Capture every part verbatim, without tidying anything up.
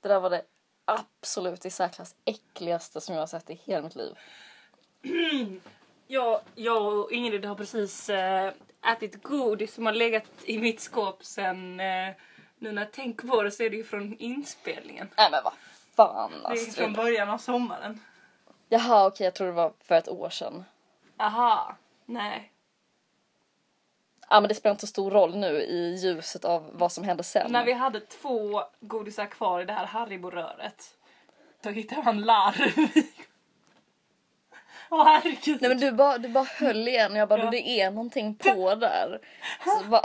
Det där var det absolut i särklass äckligaste som jag har sett i hela mitt liv. jag, jag och Ingrid har precis äh, ätit godis som har legat i mitt skåp sen... Äh, nu när jag tänker på det så är det ju från inspelningen. Nej men vad fan Det är Astrid. från början av sommaren. Jaha okej, jag tror det var för ett år sedan. Aha, nej. Ja men det spelar inte så stor roll nu i ljuset av vad som hände sen. När vi hade två godisar kvar i det här Haribo-röret. Då hittade man larv. Åh herregud. Nej men du bara, du bara höll igen och jag bara, Ja. det är någonting på där. Så bara...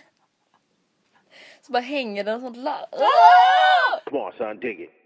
Så bara hänger den sånt larv. Come on, son, dig it.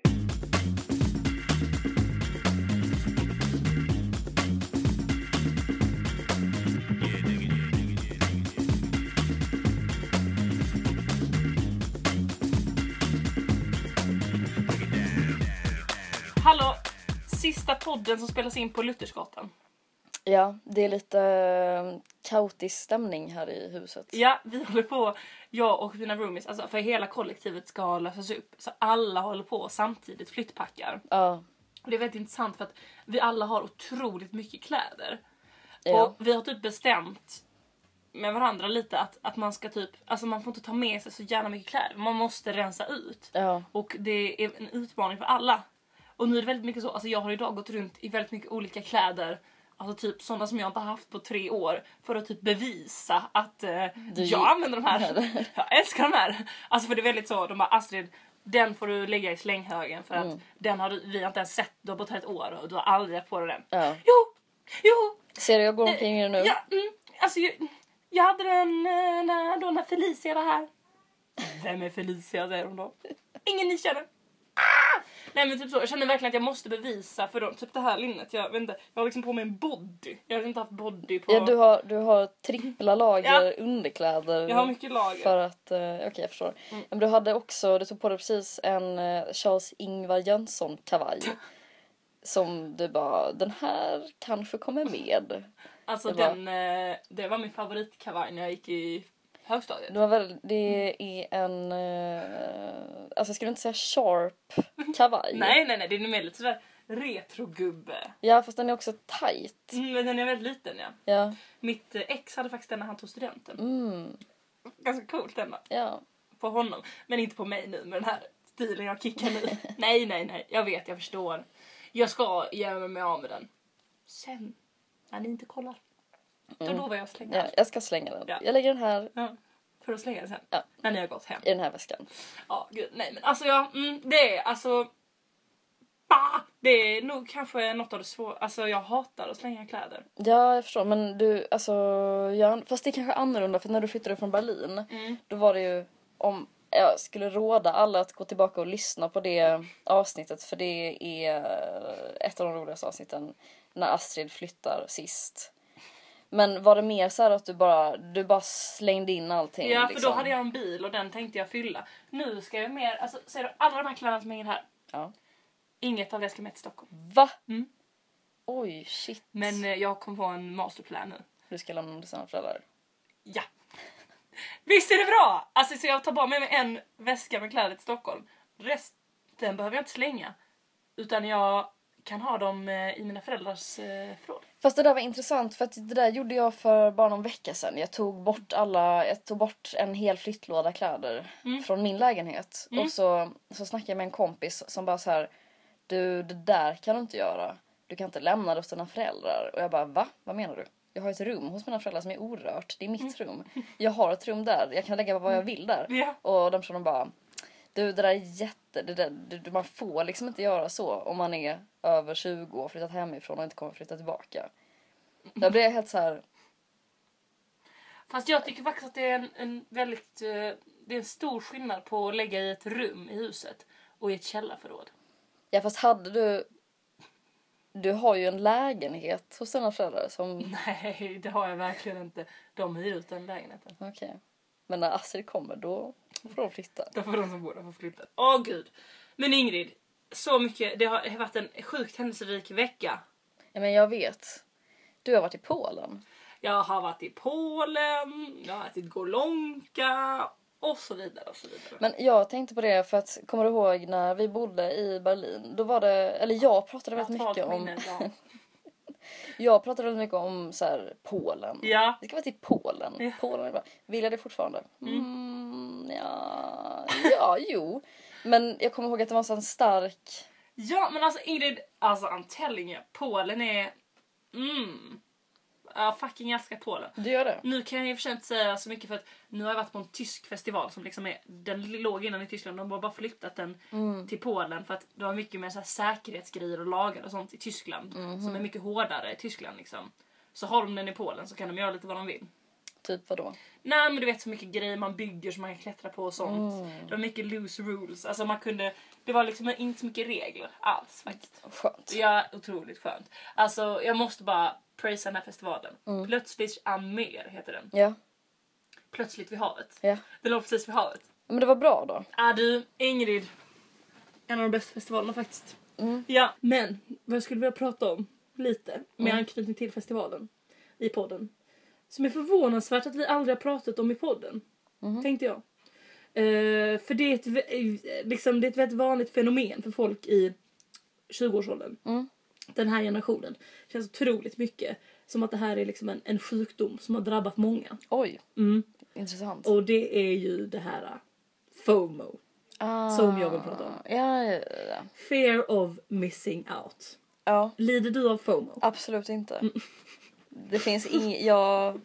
Hallå, sista podden som spelas in på Luthersgatan. Ja, det är lite uh, kaotisk stämning här i huset. Ja, vi håller på, jag och mina roomies, alltså för hela kollektivet ska lösas upp. Så alla håller på samtidigt, flyttpackar. Ja. Och det är väldigt intressant för att vi alla har otroligt mycket kläder. Ja. Och vi har typ bestämt med varandra lite att, att man ska typ, alltså man får inte ta med sig så gärna mycket kläder. Man måste rensa ut. Ja. Och det är en utmaning för alla. Och nu är det väldigt mycket så, alltså jag har idag gått runt i väldigt mycket olika kläder. Alltså typ sådana som jag inte har haft på tre år. För att typ bevisa att eh, Du- jag använder de här. Jag älskar de här. Alltså för det är väldigt så, de bara Astrid, den får du lägga i slänghögen. För att den har du, vi har inte ens sett, du har bott här ett år och du har aldrig haft på dig den. Ja. Jo, jo. Ser du, jag går omkring i den nu. Ja, mm, alltså jag, jag hade den eh, när, då när Felicia var här. Vem är Felicia, säger de då? Ingen ni känner. Ah! Nej men typ så, jag känner verkligen att jag måste bevisa för dem. Typ det här linnet, jag vet inte, jag har liksom på mig en body. Jag har inte haft body på... Ja, du har, du har trippla lager Ja. underkläder. Jag har mycket lager. För att, uh, okej okay, jag förstår. Mm. Men du hade också, du tog på dig precis en uh, Charles-Ingvar Jönsson-kavaj. Som du bara, den här kanske kommer med. Alltså det var- den, eh, det var min favoritkavaj när jag gick i högstadiet. Det var väl, det är en, uh, alltså jag skulle inte säga sharp kavaj. Nej, nej, nej, det är mer lite sådär retrogubbe. Ja, fast den är också tight. Mm, men den är väldigt liten, ja. Ja. Mitt eh, ex hade faktiskt den när han tog studenten. Mm. Ganska coolt den Ja. på honom. Men inte på mig nu med den här stilen jag kickar nu. nej, nej, nej. Jag vet, jag förstår. Jag ska göra mig av med den. Sen, när ni inte kollar. Då Mm. lovar jag att slänga Ja, den. jag ska slänga den. Ja. Jag lägger den här Ja, för att slänga den sen. Ja. När ni har gått hem. i den här väskan. Ja, gud, nej men alltså ja, mm, det är alltså... Bah, det är nog kanske något av det svåra. Alltså jag hatar att slänga kläder. Ja, jag förstår. Men du, alltså, ja, fast det är kanske annorlunda. För när du flyttade från Berlin, Mm. då var det ju, om jag skulle råda alla att gå tillbaka och lyssna på det avsnittet. För det är ett av de roligaste avsnitten när Astrid flyttar sist. Men var det mer så här att du bara, du bara slängde in allting? Ja, för liksom? då hade jag en bil och den tänkte jag fylla. Nu ska jag mer, alltså ser du alla de här kläderna som hänger här? Ja. Inget av det ska med till Stockholm. Va? Mm. Oj, shit. Men eh, jag kom på en masterplan nu. Du ska lämna dem till sina föräldrar. Ja. Visst är det bra? Alltså så jag tar bara med mig en väska med kläder till Stockholm. Resten behöver jag inte slänga. Utan jag kan ha dem eh, i mina föräldrars eh, förråd. Fast det där var intressant för att det där gjorde jag för bara någon vecka sedan. Jag tog bort alla, jag tog bort en hel flyttlåda kläder Mm. från min lägenhet. Mm. Och så, så snackade jag med en kompis som bara så här: du, det där kan du inte göra. Du kan inte lämna det hos dina föräldrar. Och jag bara, va? Vad menar du? Jag har ett rum hos mina föräldrar som är orört. Det är mitt rum. Jag har ett rum där. Jag kan lägga vad jag vill där. Ja. Och de personerna bara, du det där är jätte, det där, det, man får liksom inte göra så om man är över tjugo och flyttat hemifrån och inte kommer flytta tillbaka. Då blir jag helt så här. Fast jag tycker faktiskt att det är en, en väldigt... Eh, det är en stor skillnad på att lägga i ett rum i huset och i ett källarförråd. Ja, fast hade du, du har ju en lägenhet hos dina föräldrar som, Nej, det har jag verkligen inte. De hyr ut den lägenheten. okej. Men när Astrid kommer då får de flytta. Då får de som bor där få flytta. Åh gud. Men Ingrid, så mycket, det har varit en sjukt händelserik vecka. Ja, men jag vet. Du har varit i Polen. Jag har varit i Polen, jag har ätit golonka Och så vidare och så vidare. Men jag tänkte på det för att, kommer du ihåg när vi bodde i Berlin? Då var det, eller jag pratade väldigt Jag mycket tar om... minnet, ja. Jag pratade väldigt mycket om så här, Polen. Ja. Vi ska vara till Polen. Ja. Polen är bra. Vill jag det fortfarande? Mm, ja, ja, jo. Men jag kommer ihåg att det var en sån stark... Ja, men alltså Ingrid, alltså I'm telling you, Polen är... Mm. Jag fucking älskar Polen. Du gör det? Nu kan jag i och för sig inte säga så mycket för att nu har jag varit på en tysk festival som liksom är, den låg innan i Tyskland, de har bara flyttat den Mm. till Polen för att det var mycket mer så här säkerhetsgrejer och lagar och sånt i Tyskland Mm. som är mycket hårdare i Tyskland liksom. Så har de den i Polen så kan de göra lite vad de vill. Typ vadå? Nej, men du vet så mycket grejer man bygger som man kan klättra på och sånt. Mm. Det var mycket loose rules. Alltså man kunde, det var liksom inte så mycket regler alls faktiskt. Skönt. Ja, otroligt skönt. Alltså jag måste bara prisa den här festivalen. Mm. Plötsligt Amer heter den. Ja, Plötsligt vid havet. ja. Den låg precis vid havet. Men det var bra då. Ah, du, Ingrid. En av de bästa festivalerna faktiskt. Mm. Ja, men vad jag skulle vilja prata om lite med Mm. anknytning till festivalen i podden. Som är förvånansvärt att vi aldrig har pratat om i podden. Mhm. Tänkte jag. Eh, för det är, ett, vä- liksom, det är ett väldigt vanligt fenomen för folk i tjugoårsåldern. Mm. Den här generationen. Det känns otroligt mycket som att det här är liksom en, en sjukdom som har drabbat många. Oj, Mm. intressant. Och det är ju det här uh, FOMO. Ah, som jag vill prata om. Ja, ja, ja. Fear of missing out. Ja, Lider du av FOMO? absolut inte. Det finns inget... Jag,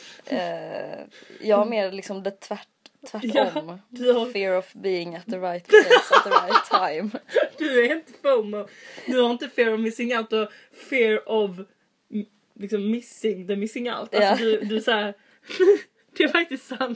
eh, jag har mer liksom det tvärt, tvärtom. Ja, du har- Fear of being at the right place at the right time. Du är inte FOMO. Du har inte fear of missing out. Du har fear of m- liksom missing the missing out. Alltså Ja. du, du är så här. Det är faktiskt sant.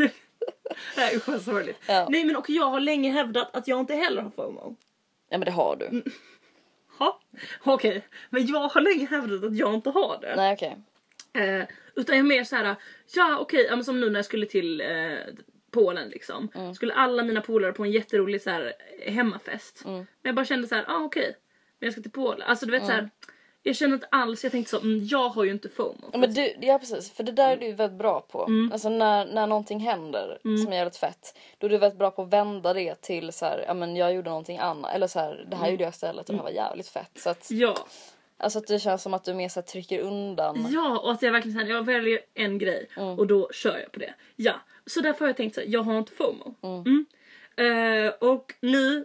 Det här är usch vad sorgligt. Ja. Nej, men och jag har länge hävdat att jag inte heller har FOMO. Ja, men det har du. Ha? Okej. Men jag har länge hävdat att jag inte har det. Nej, okej. Eh, utan jag är mer så här. Ja, okej, ja, men som nu när jag skulle till eh, Polen liksom. Mm. Skulle alla mina polare på en jätterolig så här hemmafest. Mm. Men jag bara kände så här, ah, okej. Men jag ska till Polen. Alltså du vet så här. Jag känner inte alls, jag tänkte så, mm, jag har ju inte FOMO. Ja, men du, ja, precis. För det där är du väldigt bra på. Mm. Alltså när, när någonting händer som är jävligt fett. Då är du väldigt bra på att vända det till så här, ja men jag gjorde någonting annat. Eller så här, det här gjorde jag istället och det här var jävligt fett. Så att, Ja, alltså att det känns som att du mer så här trycker undan. ja, och att jag verkligen så här, jag väljer en grej och då kör jag på det. Ja, så därför har jag tänkt så här, jag har inte FOMO. Mm. Eh, och nu,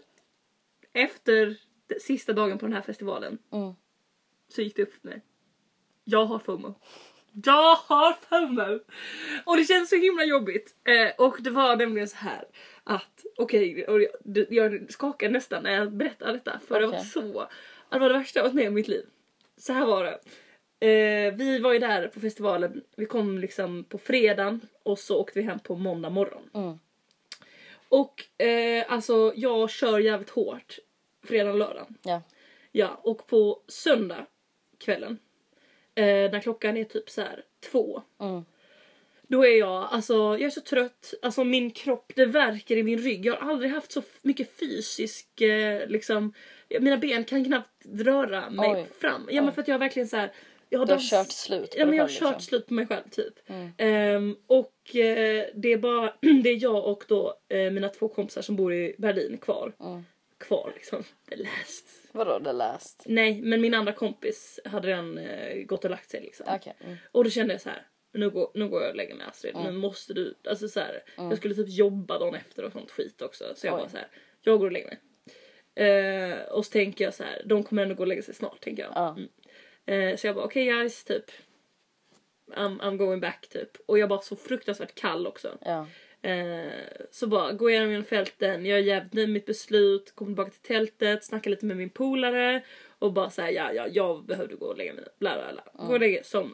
efter den sista dagen på den här festivalen, Mm. så gick det upp för mig. Jag har FOMO. Jag har FOMO! Och det känns så himla jobbigt. Eh, och det var nämligen så här att, okej, och jag, det- jag skakade nästan när jag berättade detta. För det var Okej. så, det var det värsta jag varit med i mitt liv. Så här var det. Eh, vi var ju där på festivalen. Vi kom liksom på fredagen och så åkte vi hem på måndag morgon. Mm. Och eh, alltså jag kör jävligt hårt fredag och lördag. Ja. Ja, och på söndag kvällen, eh, när klockan är typ så här två, Mm. då är jag, alltså jag är så trött, alltså min kropp, det värker i min rygg. Jag har aldrig haft så f- mycket fysisk, eh, liksom, mina ben kan knappt röra mig Oj. fram. Ja, men Oj. för att jag verkligen så här, jag har, Du har dans- kört slut på Ja, dig men jag har själv, kört liksom. slut på mig själv typ. Mm. Ehm, och eh, det är bara, det är jag och då eh, mina två kompisar som bor i Berlin kvar. Mm. Kvar liksom, the last. Vadå the last? Nej, men min andra kompis hade redan eh, gått och lagt sig liksom. Okej. Mm. Och då kände jag så här, nu går, nu går jag och lägger mig Astrid. Nu måste du, alltså så här, jag skulle typ jobba dagen efter och sånt skit också. Så jag Oj. var så här, jag går och lägger mig. Eh, och så tänker jag så här, de kommer ändå gå och lägga sig snart tänker jag. Ja. Mm. Eh, så jag bara, okej guys, typ. I'm, I'm going back typ. Och jag var så fruktansvärt kall också. Ja. Eh, så bara gå igenom genom fälten. Jag är jävligt nöjd med mitt beslut. Kom tillbaka till tältet. Snacka lite med min polare. Och bara säga ja, ja, jag behövde gå och lägga mig. Bla bla bla. Gå och lägga somnar.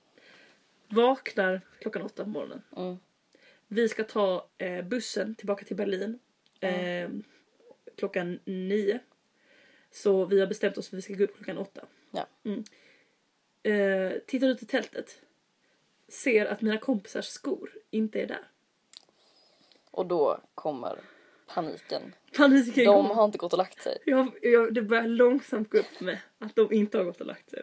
Vaknar klockan åtta på morgonen. Mm. Vi ska ta eh, bussen tillbaka till Berlin. Eh, klockan nio. Så vi har bestämt oss för att vi ska gå upp klockan åtta. Ja. Mm. Eh, tittar ut i tältet. Ser att mina kompisars skor inte är där. Och då kommer paniken. Paniken De kommer. har inte gått och lagt sig. Jag, jag, det börjar långsamt gå upp för mig att de inte har gått och lagt sig.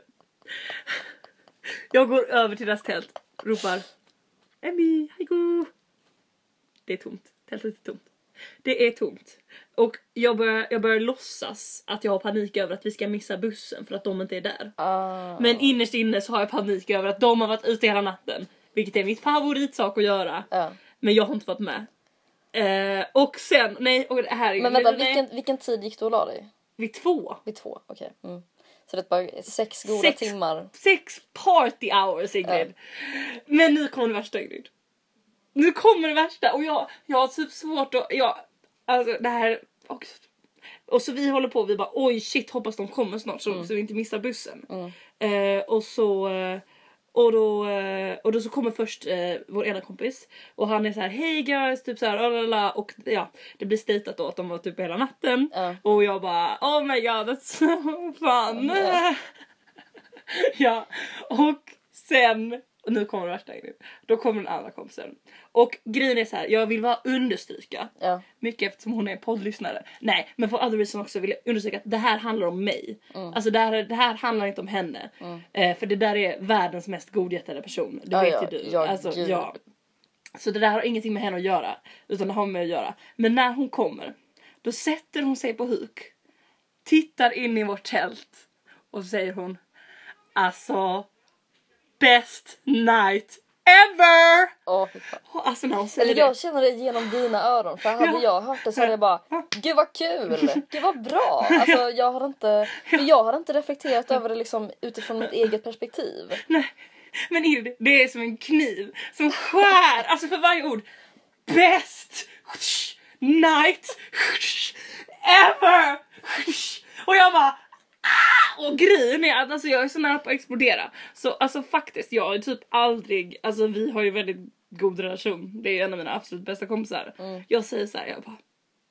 Jag går över till deras tält. Ropar Emmy, hej go! det är tomt. Tältet är tomt. Det är tomt. Och jag börjar, jag börjar låtsas att jag har panik över att vi ska missa bussen för att de inte är där. Ah. Men innerst inne så har jag panik över att de har varit ute hela natten. Vilket är mitt favoritsak att göra. Ja. Men jag har inte varit med. Eh, och sen, nej, och det här är... Men vänta, nej, vilken, vilken tid gick du och la dig? Vid två. Vid två, okej. Okay. Mm. Så det är bara sex goda Sex, timmar. sex party hours, Ingrid. Ja. Men nu kommer det värsta, Ingrid. Nu kommer det värsta. Och jag, jag har typ svårt att... Jag, alltså det här... Och, och så vi håller på, vi bara, oj shit, hoppas de kommer snart så, mm. så vi inte missar bussen. Mm. Eh, och så... Eh, Och då, och då så kommer först eh, vår ena kompis. Och han är så här, hey guys, typ så här, lalala. Och ja, det blir statat då att de var typ hela natten. Uh. Och jag bara, oh my god, that's so fun. Uh. Ja, och sen, och nu kommer det värsta grejen. Då kommer den andra kompisen. Och grejen är så här, jag vill bara understryka. Uh. Mycket eftersom hon är poddlyssnare. Nej, men för other reason också vill jag understryka att det här handlar om mig. Mm. Alltså det här, det här handlar inte om henne. Mm. Eh, för det där är världens mest godhjärtade person. Det Ja, vet ja, ju du. ja, alltså, gud. ja. Så det där har ingenting med henne att göra. Utan det har med att göra. Men när hon kommer, då sätter hon sig på huk. Tittar in i vårt tält. Och säger hon, alltså, best night ever! Åh, oh, alltså när hon säger eller det. jag känner det genom dina öron. För hade Ja. jag hört det så hade jag bara, gud vad kul, gud vad bra. Alltså jag hade inte, för jag hade inte reflekterat över det liksom utifrån mitt eget perspektiv. Nej, men Ingrid, det är som en kniv som skär, alltså för varje ord. Best night ever! Och jag bara, ah! Och grejen är att alltså, jag är så nära på att explodera. Så alltså faktiskt, jag är typ aldrig, alltså vi har ju väldigt god relation. Det är en av mina absolut bästa kompisar. Mm. Jag säger så här, jag bara,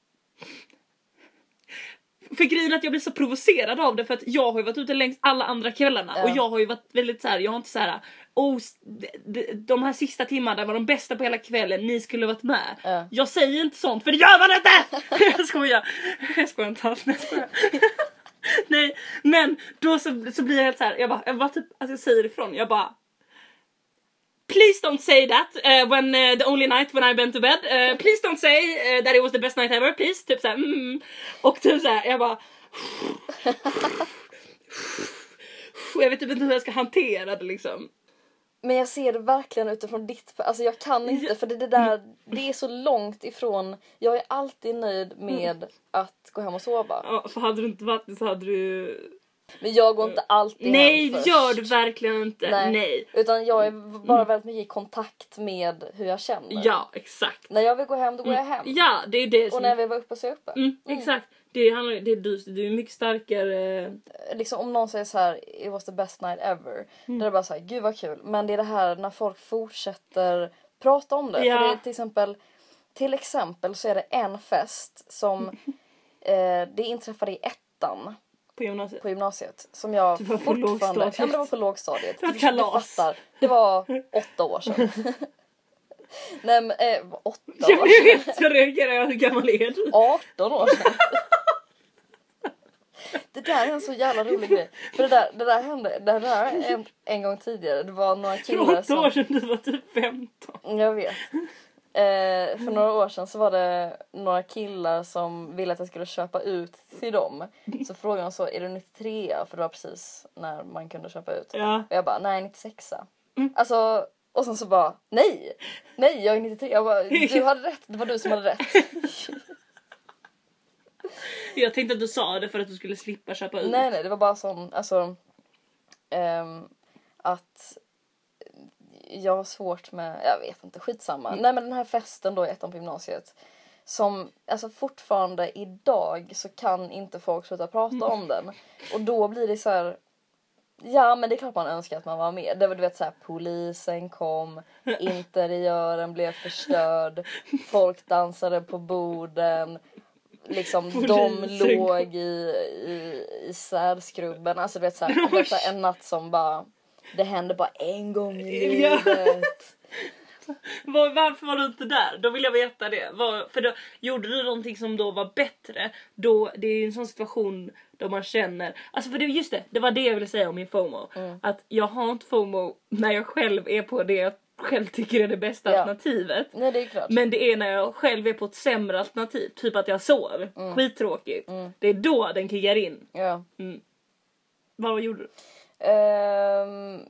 för grejen är att jag blir så provocerad av det. För att jag har ju varit ute längst alla andra kvällarna. Ja. Och jag har ju varit väldigt så här, jag har inte så här, oh, de, de här sista timmarna var de bästa på hela kvällen, ni skulle varit med. Ja. Jag säger inte sånt, för det gör man inte. Jag skojar. Jag skojar inte alls, jag skojar. Nej, men då så, så blir jag helt så här, jag bara, jag bara typ, alltså jag säger ifrån, jag bara, please don't say that uh, when uh, the only night when I went to bed. Uh, please don't say uh, that it was the best night ever, please. Typ såhär, mm. Och typ såhär, jag bara, jag vet typ inte hur jag ska hantera det liksom. Men jag ser det verkligen utifrån ditt, alltså jag kan inte, för det, det där, det är så långt ifrån, jag är alltid nöjd med att gå hem och sova. Ja, för hade du inte varit så hade du... Men jag går inte alltid Nej, hem först. det gör du verkligen inte. Nej. Nej. Utan jag är bara väldigt mycket i kontakt med hur jag känner. Ja, exakt. När jag vill gå hem, då går jag hem. Ja, det är det som... Och när jag vill vara uppe så är jag uppe. Mm, Mm. exakt. Det handlar, det är du, du är mycket starkare. Liksom om någon säger så här, it was the best night ever. Mm. Då är det bara så här, gud vad kul. Men det är det här när folk fortsätter prata om det. Ja. För det är till exempel, till exempel så är det en fest som eh, det inträffade i ettan. På gymnasiet. På gymnasiet. Som jag det var på fortfarande... lågstadiet. Ja, men det var på lågstadiet. Det var Du, kalas. du fattar. Det var åtta år sedan. Nej men, eh, åtta Jag år sedan. vet, jag reagerar, hur gammal är du? arton år sedan. Det där är en så jävla rolig grej. För det där, det där hände det där en, en gång tidigare. Det var några För killar åtta som... år sedan, du var typ femton. Jag vet. Eh, för några år sedan så var det några killar som ville att jag skulle köpa ut till dem. Så frågade de så, är du nittiotre? För det var precis när man kunde köpa ut. Ja. Och jag bara, nej nittiosex. Mm. Alltså, och sen så bara, nej! Nej, jag är nittiotre. Jag bara, du hade rätt. Det var du som hade rätt. Jag tänkte att du sa det för att du skulle slippa köpa ut. Nej, nej, det var bara sån, alltså... ehm, att jag har svårt med, jag vet inte, skitsamma. Mm. Nej, men den här festen då i ettan på gymnasiet. Som, alltså fortfarande idag så kan inte folk sluta prata mm. om den. Och då blir det så här. Ja, men det är klart man önskar att man var med. Det var, du vet, så här, polisen kom, interiören blev förstörd, folk dansade på borden, liksom polisen de låg i, i, i särskrubben. Alltså du vet, så här, du vet, så här, en natt som bara, det hände bara en gång i livet. Var, varför var du inte där? Då vill jag veta det. Var, för då gjorde du någonting som då var bättre. Då, det är ju en sån situation då man känner... Alltså för det, just det, det var det jag ville säga om min FOMO. Mm. Att jag har inte FOMO när jag själv är på det jag själv tycker är det bästa Ja. alternativet. Nej, det är klart. Men det är när jag själv är på ett sämre alternativ. Typ att jag sov. Mm. Skittråkigt. Mm. Det är då den kickar in. Ja. Mm. Vad, vad gjorde du? Ehm,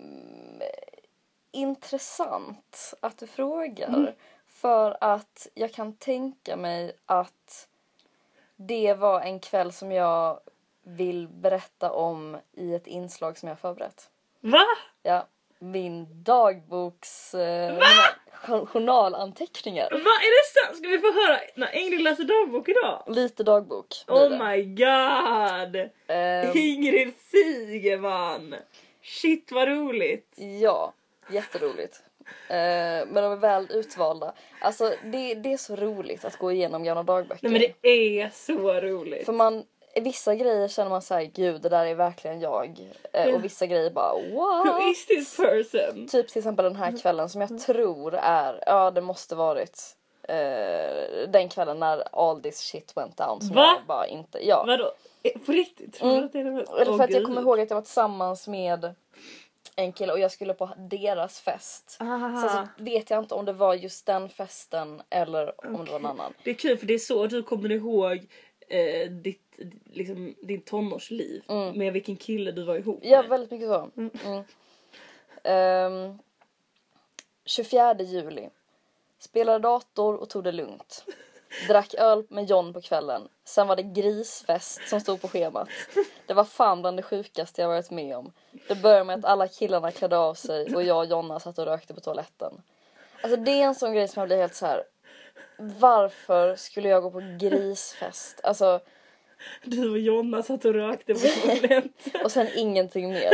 intressant att du frågar. Mm. För att jag kan tänka mig att det var en kväll som jag vill berätta om i ett inslag som jag har förberett. Va? Ja, min dagboks eh, journal- journalanteckningar. Va? Är det sant? Ska vi få höra när Ingrid läser dagbok idag? Lite dagbok. blir Oh det. my god! Ehm, Ingrid Sigeman! Shit vad roligt! Ja, jätteroligt. Eh, men de är väl utvalda. Alltså det, det är så roligt att gå igenom gamla dagböcker. Nej men det är så roligt. För man, vissa grejer känner man såhär, gud det där är verkligen jag. Eh, och vissa grejer bara, what? Who is this person? Typ till exempel den här kvällen som jag tror är, ja det måste varit eh, den kvällen när all this shit went down. Som Va? jag bara inte, ja. Vadå? Eh, På riktigt? Tror Mm. du att det är det? Eller för Åh, att jag gud. kommer ihåg att jag var tillsammans med en kille och jag skulle på deras fest. Aha. Sen så vet jag inte om det var just den festen eller om det var en annan. Det är kul för det är så du kommer ihåg eh, ditt, liksom, din tonårsliv. Mm. Med vilken kille du var ihop Ja, med. väldigt mycket så. Mm. Ehm, tjugofjärde juli. Spelade dator och tog det lugnt. Drack öl med John på kvällen. Sen var det grisfest som stod på schemat. Det var fan bland det sjukaste jag varit med om. Det började med att alla killarna klädde av sig och jag och Jonna satt och rökte på toaletten. Alltså det är en sån grej som jag blir helt så här. Varför skulle jag gå på grisfest? Alltså, Du och Jonna satt och rökte på toaletten. och sen ingenting mer.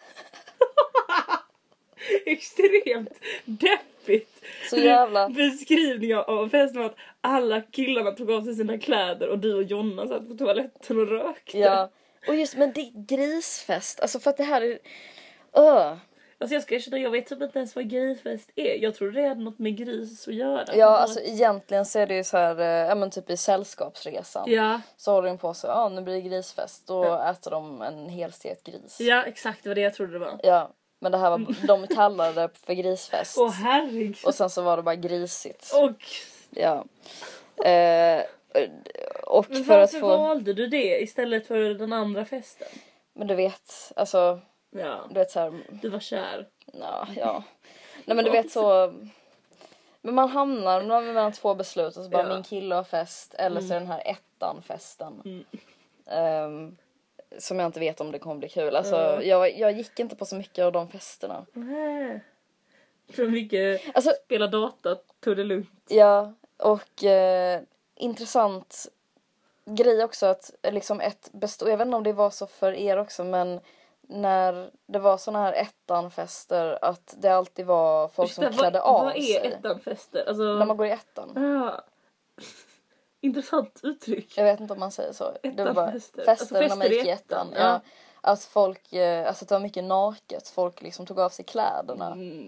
Extremt deppigt. Så jävla... Beskrivning av festen var att alla killarna tog av sig sina kläder och du och Jonna satt på toaletten och rökte. Ja, och just, men det är grisfest. Alltså för att det här är... Öh. Alltså jag ska erkänna, jag vet typ inte ens vad grisfest är. Jag tror det hade något med gris att göra. Ja, alltså egentligen så är det ju så här, eh, ja men typ i sällskapsresan. Ja, Så håller de på så, ja nu blir det grisfest. Då äter de en helstekt gris. ja, exakt det var det jag trodde det var. Ja, men det här var, de kallade det för grisfest. Åh herregud. Och sen så var det bara grisigt. Och Ja. Eh, och men för att varför få... valde du det istället för den andra festen? Men du vet, alltså, Ja, du vet så här, du var kär. ja, ja. Nej men du vet så... Men man hamnar mellan två beslut och så bara Ja. min kille har fest eller så är den här ettan festen. Mm. Ehm, som jag inte vet om det kommer bli kul. Alltså Ja. jag, jag gick inte på så mycket av de festerna. Nej. För mycket Alltså spela data, tog det lugnt. ja, och eh, intressant grej också att eh, liksom ett bestå, jag vet inte om det var så för er också men när det var såna här ettan-fester att det alltid var folk som Ursäkta, klädde vad, av vad är sig. ettan-fester? Alltså... När man går i ettan. Ja. Intressant uttryck. Jag vet inte om man säger så. Det var bara Ettan-fester. fester, Alltså när man gick fester i i ettan. ettan, Ja. ja. Att folk, eh, alltså att det var mycket naket. Folk liksom tog av sig kläderna.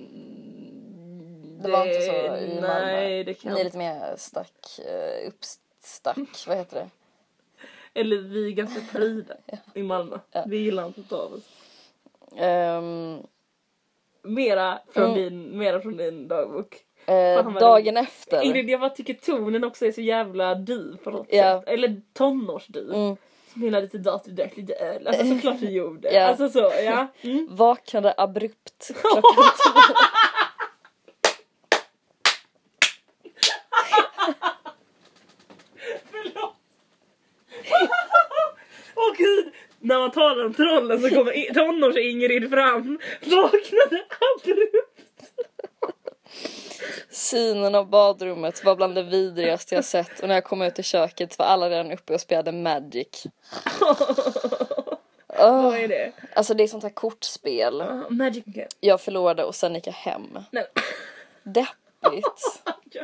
Mm, Det var inte så i Malmö. Nej, det kan Ni är lite mer stack, eh, uppstack, vad heter det? Eller vi är ganska prida i Malmö. Ja. Vi gillar inte att ta av oss. Ehm, Mera från, Mm. din, mera från din dagbok. eh, Fan, vad dagen efter. Ingrid, jag bara tycker tonen också är så jävla du på något Ja. sätt. Eller tonårsdu. Mm. Som gillar lite dator, drack lite öl. Alltså såklart du gjorde. Ja. Alltså så, ja. Mm. Vaknade abrupt klockan tio. Förlåt. Åh gud. När man talar om trollen så kommer I- tonårs-Ingrid fram. Vaknade abrupt. Synen av badrummet var bland det vidrigaste jag sett. Och när jag kom ut i köket var alla redan uppe och spelade Magic. Oh. Vad är det? Alltså det är sånt här kortspel. Uh, Magic Game. Jag förlorade och sen gick jag hem. Nej. Deppigt.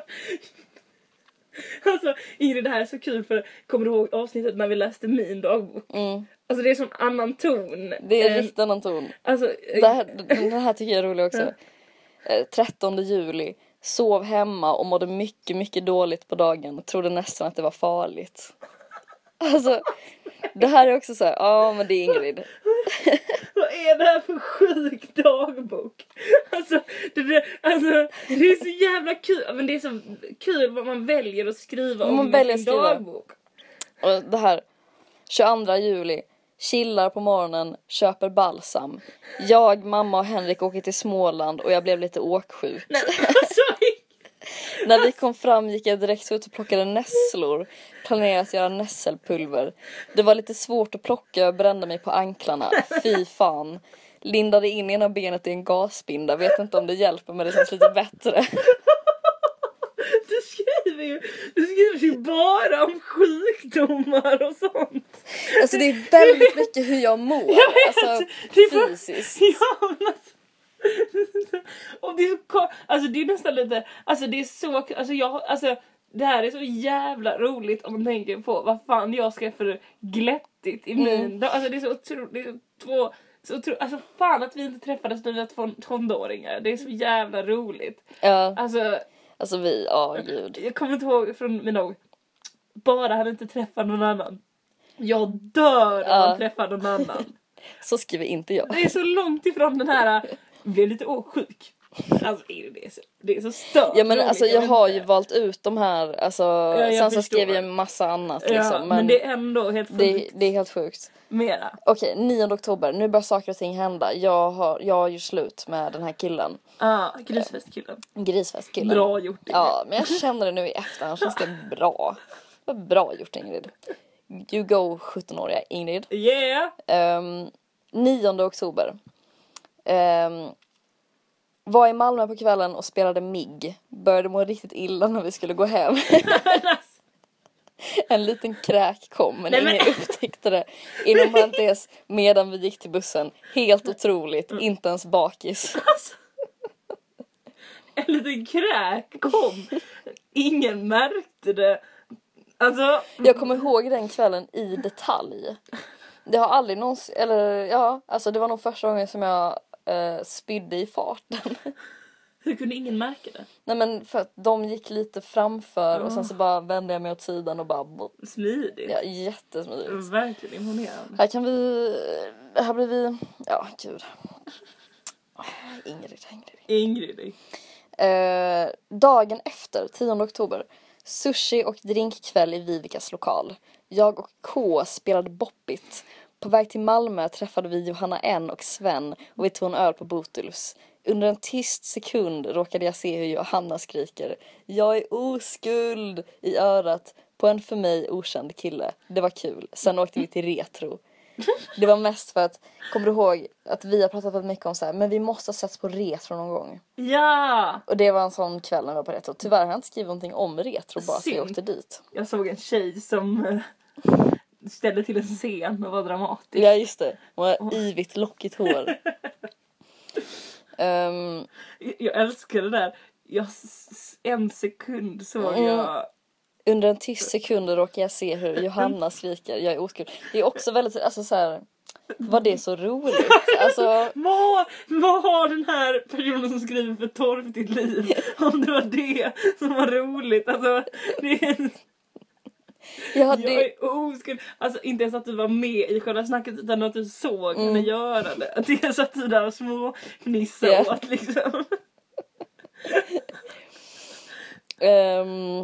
Alltså Ingrid, det här är så kul för kommer du ihåg avsnittet när vi läste min dagbok? Mm. Alltså det är sån annan ton. Det är än- riktigt annan ton. Alltså, Det här, den här tycker jag är rolig också. Eh, trettonde juli. Sov hemma och mådde mycket, mycket dåligt på dagen. Trodde nästan att det var farligt. Alltså, det här är också så här, ja men det är Ingrid. Vad är det här för sjuk dagbok? Alltså det, det, alltså, det är så jävla kul. Men det är så kul vad man väljer att skriva om man väljer sin att skriva. dagbok. Och det här, tjugoandra juli, chillar på morgonen, köper balsam. Jag, mamma och Henrik åker till Småland och jag blev lite åksjuk. Nej, alltså, När vi kom fram gick jag direkt ut och plockade nässlor. Planerade att göra nässelpulver. Det var lite svårt att plocka och brände mig på anklarna. Fy fan. Lindade in ena benet i en gasbinda. Vet inte om det hjälper, men det känns lite bättre. du skriver ju du skriver ju bara om sjukdomar och sånt. Alltså det är väldigt mycket hur jag mår. Alltså det är bara- fysiskt. Ja, men alltså, och det är så ko- alltså det är nästan lite alltså det är så alltså jag alltså det här är så jävla roligt om man tänker på vad fan jag ska för glättigt i min dag. Alltså det är så otroligt, det är så två så otro, alltså fan att vi inte träffades när vi var två tonåringar. Det är så jävla roligt. Ja, Alltså alltså vi, ja gud. jag kommer inte ihåg från mina år. Bara han inte träffat någon annan. Jag dör om Ja. han träffar någon annan. Så skriver inte jag. Det är så långt ifrån den här blev lite åsjuk. Alltså det är det så, det är så stört. Ja men roligt, alltså jag vet har inte. ju valt ut de här. Alltså, jag sen så förstår. skrev jag en massa annat liksom. Ja, men, men det är ändå helt det, sjukt. det är helt sjukt. Mera. Okej, nionde oktober. Nu börjar saker och ting hända. Jag har, jag har ju slut med den här killen. Ah, grisfestkillen. Grisfestkillen. Bra gjort. Ingrid. Ja, men jag känner det nu i efterhand. Känns det bra. Vad bra gjort, Ingrid. You go, sjutton-åriga Ingrid. Yeah. Um, nionde oktober. Um, var i Malmö på kvällen och spelade M I G. Började må riktigt illa när vi skulle gå hem. En liten kräk kom, men Nej, men- ingen upptäckte det. Inom parentes, medan vi gick till bussen. Helt otroligt, inte ens bakis. Alltså, en liten kräk kom. Ingen märkte det. Alltså, Jag kommer ihåg den kvällen i detalj. Det har aldrig någonsin, eller ja, alltså det var nog första gången som jag eh, spydde i farten. hur kunde ingen märka det? Nej men för att de gick lite framför och sen så bara vände jag mig åt sidan och bara... Smidigt. Ja, jättesmidigt. Verkligen imponerande. Här kan vi... Här blir vi... Ja, gud. Ingrid, Ingrid. Ingrid. Eh, dagen efter, tionde oktober. Sushi och drinkkväll i Vivikas lokal. Jag och K spelade boppit. På väg till Malmö träffade vi Johanna N och Sven och vi tog en öl på Botulus. Under en tyst sekund råkade jag se hur Johanna skriker "Jag är oskuld" i örat på en för mig okänd kille. Det var kul. Sen åkte vi till Retro. Det var mest för att, kommer du ihåg att vi har pratat väldigt mycket om så här, men vi måste ha setts på Retro någon gång. Ja! Och det var en sån kväll när vi var på Retro. Tyvärr har jag inte skrivit någonting om Retro, bara så jag Synd. åkte dit. Jag såg en tjej som eh, ställde till en scen och var dramatisk. Ja, just det. Hon har yvigt, lockigt hår. um, Jag älskar det där. Jag, s- s- en sekund såg Mm. jag... under en tyst sekund råkar jag se hur Johanna skriker "Jag är oskuld". Det är också väldigt, alltså så här, var det så roligt? Alltså, Vad, vad har den här personen som skriver för torftigt liv? Om det var det som var roligt. Alltså, det är... jag hade... Jag är oskuld. Alltså inte ens att du var med i själva snacket utan att du såg henne göra det. Att det satt du där och små fnissa Ja. åt liksom. Um,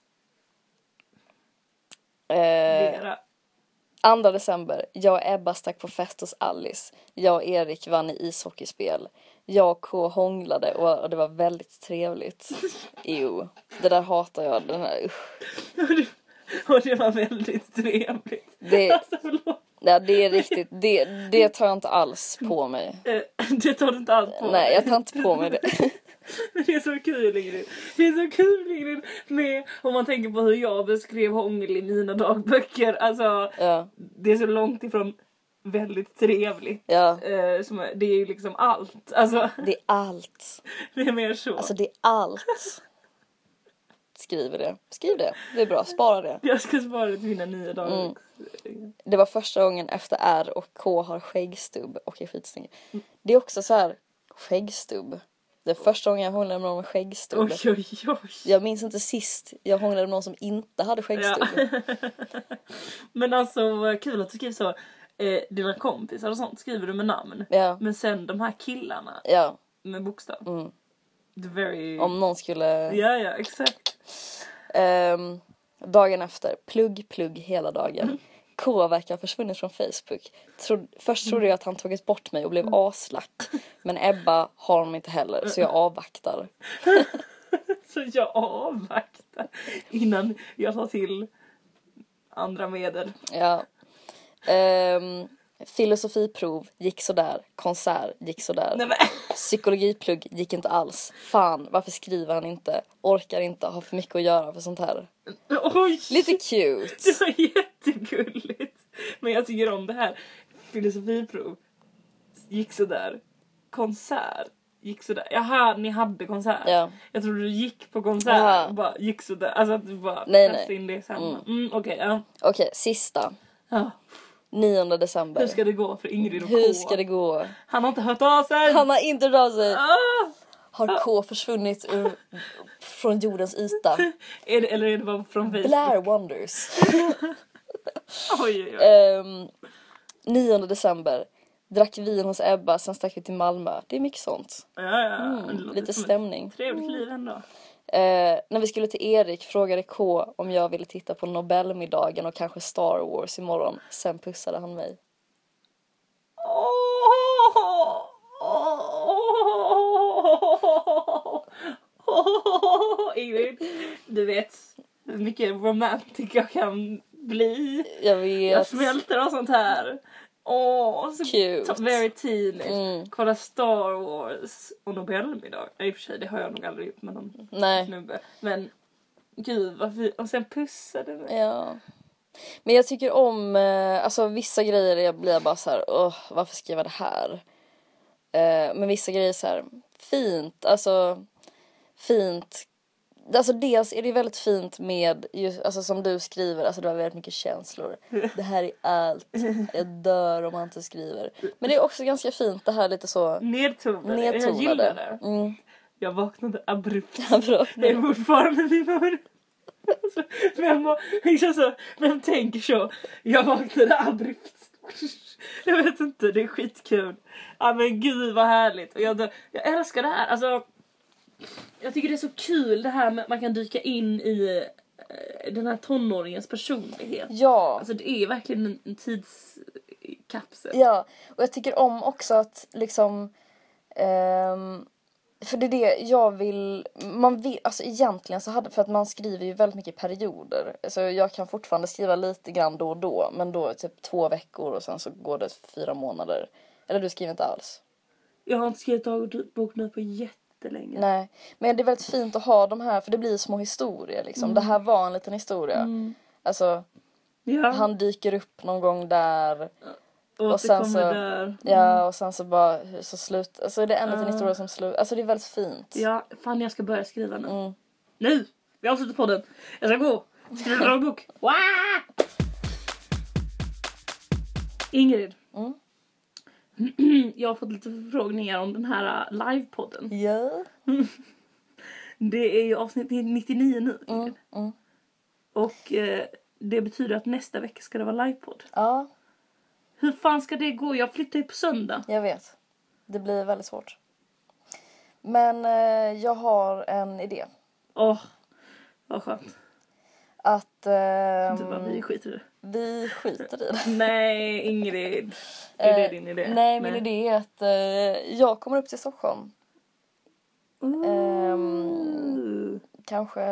eh, Vera. andra december. Jag och Ebba stack på fest hos Alice. Jag och Erik vann i ishockeyspel. Jag och K hånglade och, och det var väldigt trevligt. Jo, det där hatar jag. Den här, usch. Och det var väldigt trevligt. Det, Alltså förlåt. ja, det är riktigt. Det, det tar jag inte alls på mig. Eh, Det tar du inte allt på. Nej, jag tar inte på mig det. Men det är så kul Ingrid. Det är så kul Ingrid med om man tänker på hur jag beskrev hångel i mina dagböcker. Alltså Ja, det är så långt ifrån väldigt trevligt. ja. Eh, som är, det är ju liksom allt. Alltså Det är allt. det är mer så. Alltså det är allt. Skriv det. Skriv det. Det är bra. Spara det. Jag ska spara det till mina nio dagar. Mm. Det var första gången efter R och K har skäggstubb och är skitsnygg. Det är också så här, skäggstubb. Det är första gången jag hånglade med någon med skäggstubb. Oj oj oj. Jag minns inte sist jag hånglade med någon som inte hade skäggstubb. Ja. Men alltså kul att du skriver så. eh, dina kompisar och sånt skriver du med namn. Ja. Men sen de här killarna Ja. med bokstav. Mm. The very... Om någon skulle... Ja, ja, exakt. Um, dagen efter, plugg, plugg hela dagen. K verkar ha försvunnit från Facebook. Tro, först trodde jag att han tagit bort mig och blev aslack. Men Ebba har honom inte heller, så jag avvaktar. Så jag avvaktar innan jag tar till andra medel. Ja. Um, filosofiprov gick sådär. Konsert gick sådär. Nej, men... Psykologiplugg gick inte alls. Fan, varför skriver han inte? Orkar inte, har för mycket att göra för sånt här. Oj! Lite cute. Det var jättegulligt. Men jag tycker om det här. Filosofiprov gick sådär. Konsert gick sådär. Jaha, ni hade konsert. Ja. Jag trodde du gick på konsert Aha. och bara gick sådär. Alltså att du bara Nej, kastade nej. in det i samma. Mm. Mm, Okej, okay, ja. Okej, sista. ja. nionde december. Hur ska det gå för Ingrid och K? Hur ska det gå? Han har inte hört av sig. Han har inte hört av sig. Ah! Har K försvunnit ur, från jordens yta? Är det, eller är det bara från Facebook? Blair Wonders. Oj, oj, oj. um, nionde december. Drack vin hos Ebba, sen stack vi till Malmö. Det är mycket sånt. Ja, ja. Mm, Det låter lite som ett stämning. Trevligt liv ändå. Uh, när vi skulle till Erik frågade K om jag ville titta på Nobelmiddagen och kanske Star Wars imorgon. Sen pussade han mig. Åh! Åh! Ingrid, du vet hur mycket romantik jag kan bli. Jag vet. Jag smälter av sånt här. Åh, så Cute. very teenage. Mm. Kolla Star Wars och Nobelmiddag. I och för sig, det har jag nog aldrig gjort med någon Nej. snubbe. Men gud, vad fint. Och sen pussade mig. Ja. Men jag tycker om, eh, alltså vissa grejer jag blir bara så här, åh, varför skriva det här? Eh, men vissa grejer så här, fint, alltså fint. Alltså dels är det väldigt fint med, just, alltså som du skriver, alltså du har väldigt mycket känslor. Det här är allt, jag dör om man inte skriver. Men det är också ganska fint det här lite så Nedtonade. Jag gillar nedtonade. det. Mm. Jag vaknade abrupt. Bra. Det är fortfarande min mun. Alltså, vem, liksom så, vem tänker så? Jag vaknade abrupt. Jag vet inte, det är skitkul. Ja men gud vad härligt. Och jag, jag älskar det här. Alltså, jag tycker det är så kul det här med att man kan dyka in i eh, den här tonåringens personlighet. Ja. Alltså det är verkligen en, en tidskapsel. Ja, och jag tycker om också att liksom ehm, för det är det jag vill, man vill, alltså egentligen så hade, för att man skriver ju väldigt mycket perioder. Så jag kan fortfarande skriva lite grann då och då, men då typ två veckor och sen så går det fyra månader. Eller du skriver inte alls. Jag har inte skrivit dagbok nu på jättelänge. Nej, men det är väldigt fint att ha de här, för det blir små historier liksom. Mm. Det här var en liten historia. Mm. Alltså, ja. han dyker upp någon gång där. Och, och sen så där. Mm. ja, och sen så bara så slut, alltså det är en liten uh. historia som slut, alltså det är väldigt fint. Ja, fan jag ska börja skriva nu. Mm. Nu, vi avslutar podden. Jag ska gå. Skriva dagbok. Wow! Ingrid. Mm. Jag har fått lite förfrågningar om den här livepodden. Ja. Det är ju avsnitt nittionio nu. Mm. Mm. Och eh, det betyder att nästa vecka ska det vara livepodd. Ja, Hur fan ska det gå? Jag flyttar ju på söndag. jag vet. Det blir väldigt svårt. Men eh, jag har en idé. Åh, oh, vad skönt. Att eh, Inte bara vi skiter i det. vi skiter i det. Nej, Ingrid. Är det din idé? Nej, min idé är att eh, jag kommer upp till Stockholm. Um, kanske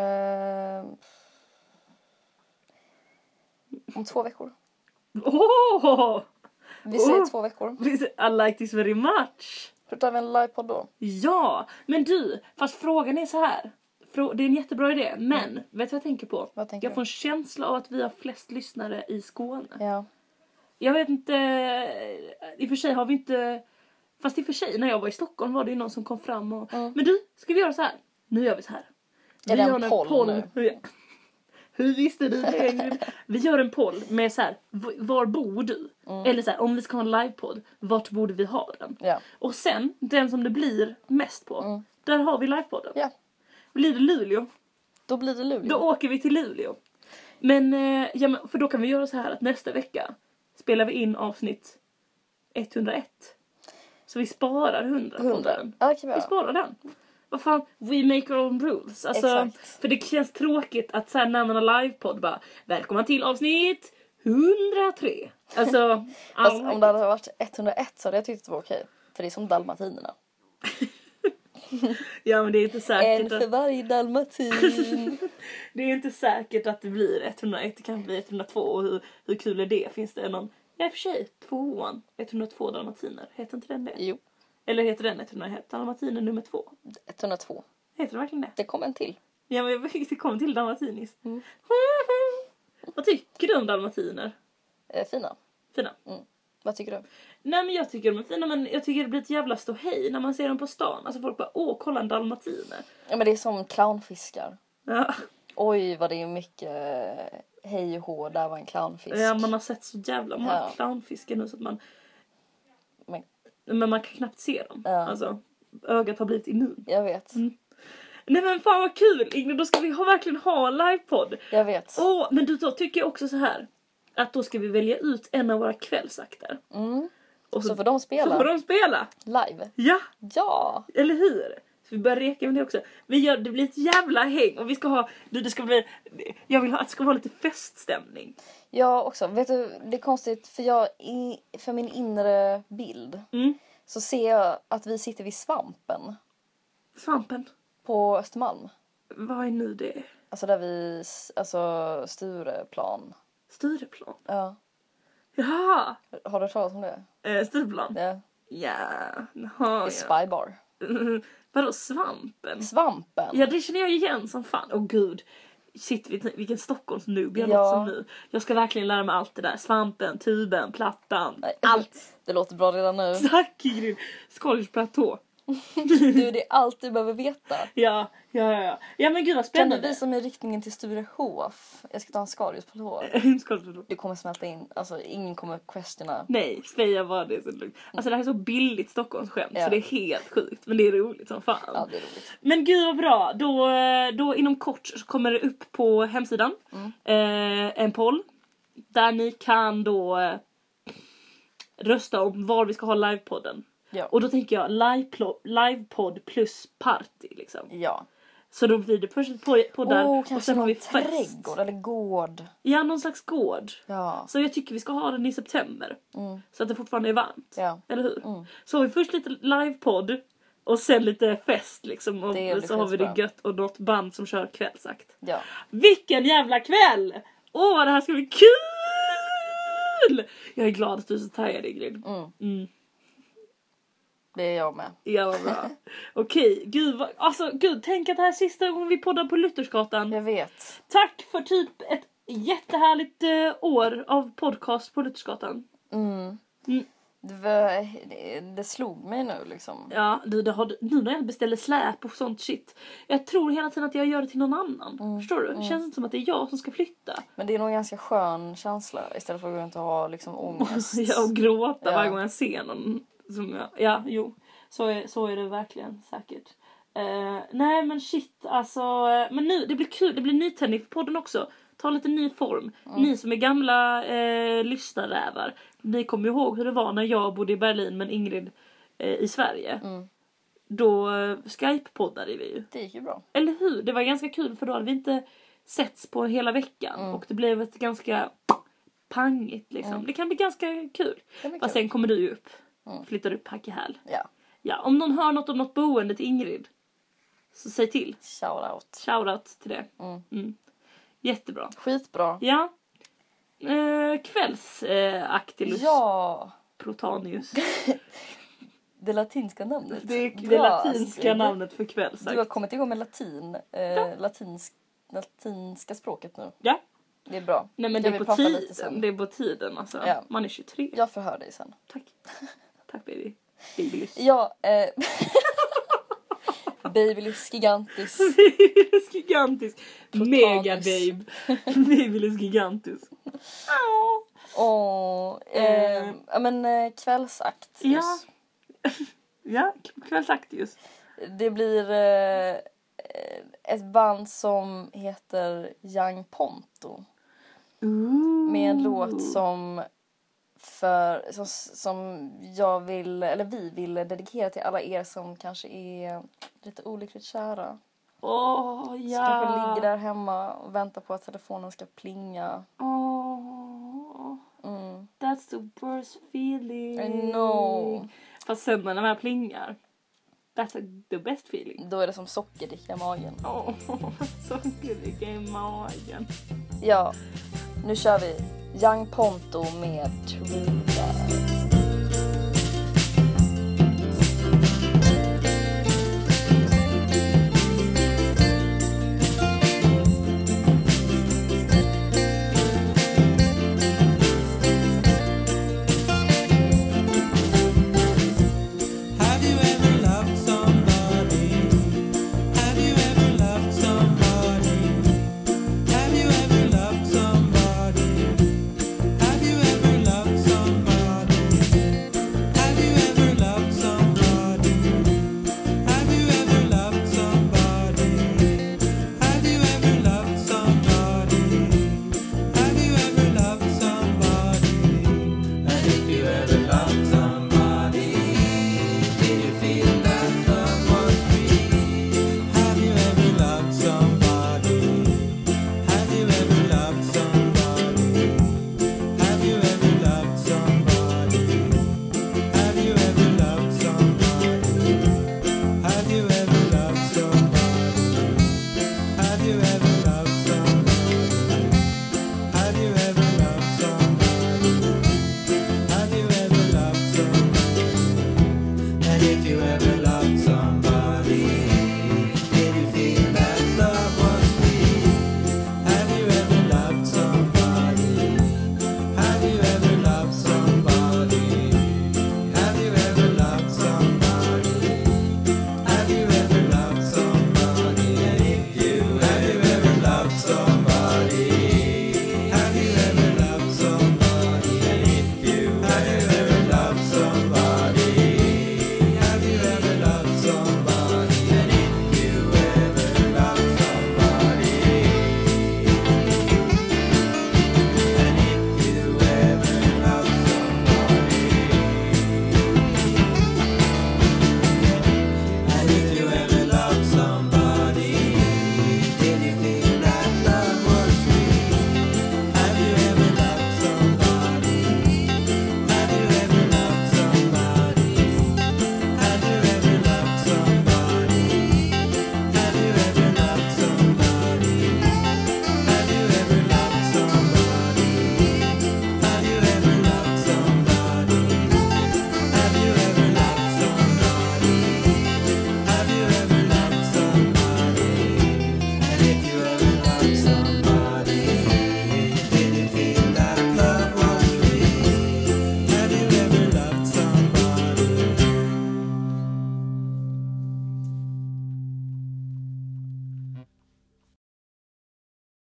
om två veckor. Oh! Vi säger Oh! två veckor. I like this very much. Hur tar vi en livepodd då? Ja, men du, fast frågan är så här. Det är en jättebra idé, men mm. vet du vad jag tänker på? Vad tänker jag får en känsla av att vi har flest lyssnare i Skåne. Ja. Jag vet inte, i och för sig har vi inte, fast i och för sig när jag var i Stockholm var det ju någon som kom fram och, mm. men du, ska vi göra så här? Nu gör vi så här. Är Vi det gör en en poll, poll. nu? Hur visste du det? Vi gör en poll med så här, var bor du? Mm. Eller så här, om vi ska ha en livepodd, vart borde vi ha den? Ja. Och sen, den som det blir mest på, mm. där har vi livepodden. Ja. Blir det Luleå? Då blir det Luleå. Då åker vi till Luleå. Men, eh, ja, men, för då kan vi göra så här att nästa vecka spelar vi in avsnitt etthundraett. Så vi sparar hundra. hundra. Ja, kan vi Vi göra. sparar den. Vad fan, we make our own rules. Alltså, Exakt. för det känns tråkigt att så här, när man har livepodd bara, välkomna till avsnitt hundratre. Alltså, Fast alla- om det hade varit etthundraett så hade jag tyckt det var okej. För det är som dalmatinerna. ja men det är inte En säkert för att, varje dalmatin. det är inte säkert att det blir etthundraett, det kan bli etthundratvå och hur, hur kul är det? Finns det någon, ja i och för sig, tvåan, etthundratvå dalmatiner, heter inte den det? Jo, Eller heter den etthundraett, dalmatiner nummer två? etthundratvå. Heter det verkligen det? Det kom en till. Ja men det kommer till dalmatinis. Mm. Vad tycker du om dalmatiner? Eh, fina. Fina. Vad tycker du? Nej men jag tycker de är fina, men jag tycker det blir ett jävla ståhej när man ser dem på stan. Alltså folk bara, åh kolla en dalmatiner. Ja, men det är som clownfiskar. Ja. Oj, vad det är mycket hej och hå, där var en clownfisk. ja, man har sett så jävla många Ja. clownfiskar nu så att man, Men, men man kan knappt se dem. Ja. Alltså, ögat har blivit immun. jag vet. Nej men fan vad kul Ingrid, då ska vi ha, verkligen ha en livepodd. Jag vet. Åh, men du, då tycker jag också så här. Att då ska vi välja ut en av våra kvällsakter. Mm. Och Så får de så spela får de spela. live. Ja, Ja! eller hur? Så vi börjar reka med det också. Vi gör, det blir ett jävla häng. Och vi ska ha, du, det ska bli, jag vill ha, att det ska vara lite feststämning. Jag också. Vet du, det är konstigt för jag i, för min inre bild Mm. så ser jag att vi sitter vid Svampen Svampen. på Östermalm. Vad är nu det? Alltså där vi, alltså Stureplan. Stureplan. Ja. Jaha. Har du hört talas om det? Eh, Stureplan. Ja. Ja. Jaha, Det är ja. Spybar. Vadå svampen? Svampen? Ja, det känner jag igen som fan. Åh gud. Shit, vilken, vilken Stockholmsnoob jag Ja. låter som nu. Jag ska verkligen lära mig allt det där. Svampen, tuben, plattan. Nej. Allt. Det låter bra redan nu. Tack Ingrid. Skådesplatå. Du, det är allt du behöver veta. Ja, ja, ja, ja. Ja men gud vad Kan spännande. du visa mig riktningen till Sturehof? Jag ska ta en skaldjursplatå. Skådesplatå. Du kommer smälta in. Alltså ingen kommer questiona. Nej, Sveja var det så lugnt. Alltså det här är så billigt Stockholmsskämt Ja. så det är helt sjukt. Men det är roligt som fan. Ja, det är roligt. Men gud vad bra. Då, då inom kort så kommer det upp på hemsidan Mm. eh, en poll. Där ni kan då eh, rösta om var vi ska ha livepodden. Ja. Och då tänker jag liveplo- livepodd plus party liksom. Ja. Så då blir det först ett på, på där Åh, och kanske sen har någon vi fest. trädgård eller gård. Ja, någon slags gård. Ja. Så jag tycker vi ska ha den i september. Mm. Så att det fortfarande är varmt. Ja. Eller hur? Mm. Så har vi först lite livepodd. Och sen lite fest liksom. Och Det blir så har vi det skitbra. gött. Och något band som kör kvällsakt. Ja. Vilken jävla kväll! Åh, det här ska bli kul! Jag är glad att du är så taggad Ingrid. Mm. Mm. Det är jag med. Ja, vad bra. Okej, gud vad, alltså gud, tänk att det här är sista gången vi poddar på Luthersgatan. Jag vet. Tack för typ ett jättehärligt eh, år av podcast på Luthersgatan. Mm. Mm. Det, var, det, det slog mig nu liksom. Ja, du, det har, nu när jag beställer släp och sånt shit. Jag tror hela tiden att jag gör det till någon annan. Mm. Förstår du? Det känns inte som att det är jag som ska flytta. Men det är nog en ganska skön känsla istället för att gå runt och ha liksom ångest. Jag och gråta Ja. varje gång jag ser någon. Som jag, ja, jo. Så är, så är det verkligen säkert. Eh, nej men shit, alltså. eh, Men nu, det blir kul. Det blir nytändning för podden också. Ta lite ny form. Mm. Ni som är gamla eh, lyssnarrävar. Ni kommer ihåg hur det var när jag bodde i Berlin men Ingrid eh, i Sverige. Mm. Då eh, Skype-poddade vi ju. Det gick ju bra. Eller hur? Det var ganska kul för då hade vi inte setts på hela veckan. Mm. Och det blev ett ganska pangigt liksom. Mm. Det kan bli ganska kul. Det blir Fast kul. sen kommer du ju upp. Mm. Flyttar upp hack i häl. Ja. Ja, om någon hör något om något boende till Ingrid. Så säg till. Shout out. Shoutout till det. Mm. Mm. Jättebra. Skitbra. Ja. Eh, Kvällsaktilus. Eh, Actilus Ja. Protanius. Det latinska namnet. Det är det Bra, latinska Astrid. namnet för Du har kvällsakt. kommit igång med latin. Eh, latinsk, latinska språket nu. Ja. Det är bra. Nej men Ska det är vi på prata lite tiden. sen? Det är på tiden alltså. Ja. Man är tjugotre. Jag förhör dig sen. Tack. Tack baby. Babylys. Ja. Eh, Babylys gigantis. Babylys gigantisk. Protanus. Mega babe. Babylys gigantus. Åh. Och eh, Eh. ja men eh, kvällsakt. Ja. Ja, kvällsaktius. Det blir eh, ett band som heter Young Ponto. Med en låt som för, som, som jag vill, eller vi vill dedikera till alla er som kanske är lite olyckligt kära. Åh, Så ja. kanske ligger där hemma och väntar på att telefonen ska plinga. Åh, Mm. that's the worst feeling. I know. Fast sen när de här plingar, that's a, the best feeling. Då är det som sockerdricka i magen. Åh, så gulliga i magen. Ja, nu kör vi Young Ponto med True Love.